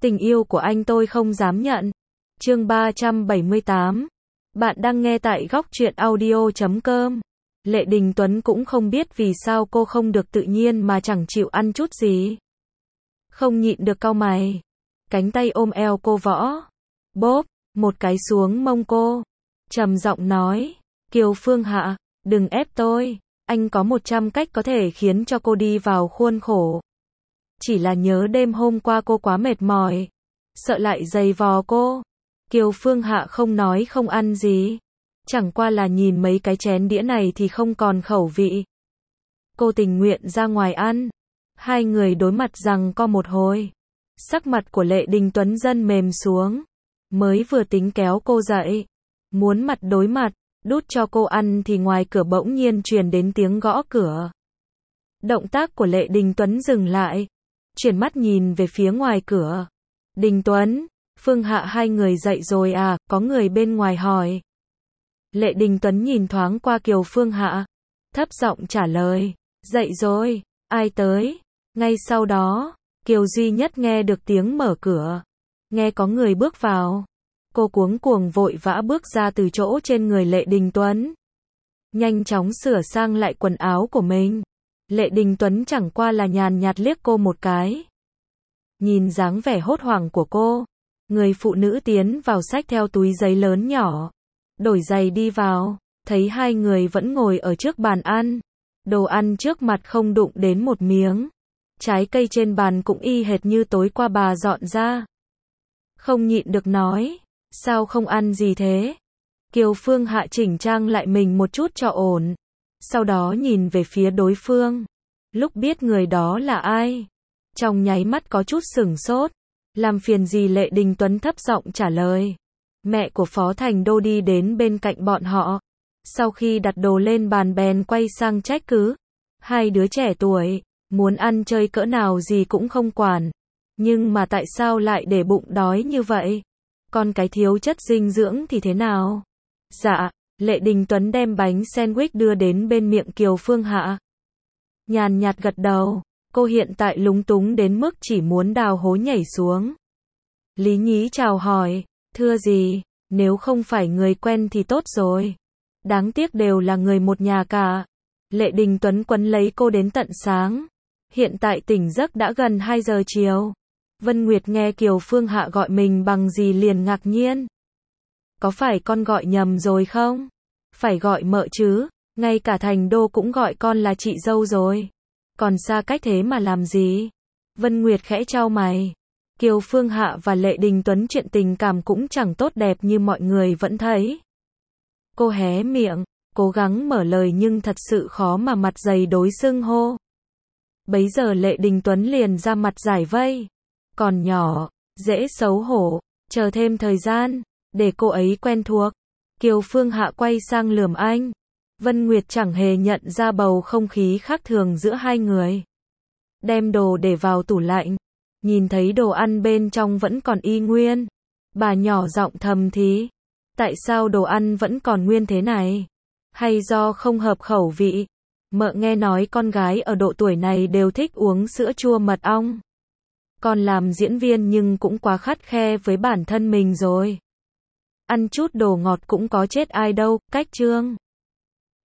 Tình yêu của anh tôi không dám nhận. Chương 378. Bạn đang nghe tại góc truyện audio.com. Lệ Đình Tuấn cũng không biết vì sao cô không được tự nhiên mà chẳng chịu ăn chút gì. Không nhịn được cau mày. Cánh tay ôm eo cô võ. Bốp, một cái xuống mông cô. Trầm giọng nói, Kiều Phương Hạ, đừng ép tôi. Anh có 100 cách có thể khiến cho cô đi vào khuôn khổ. Chỉ là nhớ đêm hôm qua cô quá mệt mỏi. Sợ lại giày vò cô. Kiều Phương Hạ không nói không ăn gì. Chẳng qua là nhìn mấy cái chén đĩa này thì không còn khẩu vị. Cô tình nguyện ra ngoài ăn. Hai người đối mặt rằng co một hồi. Sắc mặt của Lệ Đình Tuấn dần mềm xuống. Mới vừa tính kéo cô dậy. Muốn mặt đối mặt, đút cho cô ăn thì ngoài cửa bỗng nhiên truyền đến tiếng gõ cửa. Động tác của Lệ Đình Tuấn dừng lại. Chuyển mắt nhìn về phía ngoài cửa. Đình Tuấn, Phương Hạ hai người dậy rồi à, có người bên ngoài hỏi. Lệ Đình Tuấn nhìn thoáng qua Kiều Phương Hạ. Thấp giọng trả lời, dậy rồi, ai tới? Ngay sau đó, Kiều duy nhất nghe được tiếng mở cửa. Nghe có người bước vào. Cô cuống cuồng vội vã bước ra từ chỗ trên người Lệ Đình Tuấn. Nhanh chóng sửa sang lại quần áo của mình. Lệ Đình Tuấn chẳng qua là nhàn nhạt liếc cô một cái. Nhìn dáng vẻ hốt hoảng của cô, người phụ nữ tiến vào xách theo túi giấy lớn nhỏ. Đổi giày đi vào, thấy hai người vẫn ngồi ở trước bàn ăn. Đồ ăn trước mặt không đụng đến một miếng. Trái cây trên bàn cũng y hệt như tối qua bà dọn ra. Không nhịn được nói, sao không ăn gì thế? Kiều Phương Hạ chỉnh trang lại mình một chút cho ổn. Sau đó nhìn về phía đối phương. Lúc biết người đó là ai, trong nháy mắt có chút sửng sốt. Làm phiền gì? Lệ Đình Tuấn thấp giọng trả lời. Mẹ của Phó Thành Đô đi đến bên cạnh bọn họ. Sau khi đặt đồ lên bàn bèn quay sang trách cứ. Hai đứa trẻ tuổi, muốn ăn chơi cỡ nào gì cũng không quản. Nhưng mà tại sao lại để bụng đói như vậy? Con cái thiếu chất dinh dưỡng thì thế nào? Dạ, Lệ Đình Tuấn đem bánh sandwich đưa đến bên miệng Kiều Phương Hạ. Nhàn nhạt gật đầu, cô hiện tại lúng túng đến mức chỉ muốn đào hố nhảy xuống. Lý Nhí chào hỏi, thưa gì, nếu không phải người quen thì tốt rồi. Đáng tiếc đều là người một nhà cả. Lệ Đình Tuấn quấn lấy cô đến tận sáng. Hiện tại tỉnh giấc đã gần 2 giờ chiều. Vân Nguyệt nghe Kiều Phương Hạ gọi mình bằng gì liền ngạc nhiên. Có phải con gọi nhầm rồi không? Phải gọi mợ chứ, ngay cả Thành Đô cũng gọi con là chị dâu rồi. Còn xa cách thế mà làm gì? Vân Nguyệt khẽ chau mày. Kiều Phương Hạ và Lệ Đình Tuấn chuyện tình cảm cũng chẳng tốt đẹp như mọi người vẫn thấy. Cô hé miệng, cố gắng mở lời nhưng thật sự khó mà mặt dày đối xưng hô. Bấy giờ Lệ Đình Tuấn liền ra mặt giải vây. Còn nhỏ, dễ xấu hổ, chờ thêm thời gian, để cô ấy quen thuộc. Kiều Phương Hạ quay sang lườm anh. Vân Nguyệt chẳng hề nhận ra bầu không khí khác thường giữa hai người. Đem đồ để vào tủ lạnh. Nhìn thấy đồ ăn bên trong vẫn còn y nguyên. Bà nhỏ giọng thầm thì. Tại sao đồ ăn vẫn còn nguyên thế này? Hay do không hợp khẩu vị? Mợ nghe nói con gái ở độ tuổi này đều thích uống sữa chua mật ong. Con làm diễn viên nhưng cũng quá khắt khe với bản thân mình rồi. Ăn chút đồ ngọt cũng có chết ai đâu, cách chương.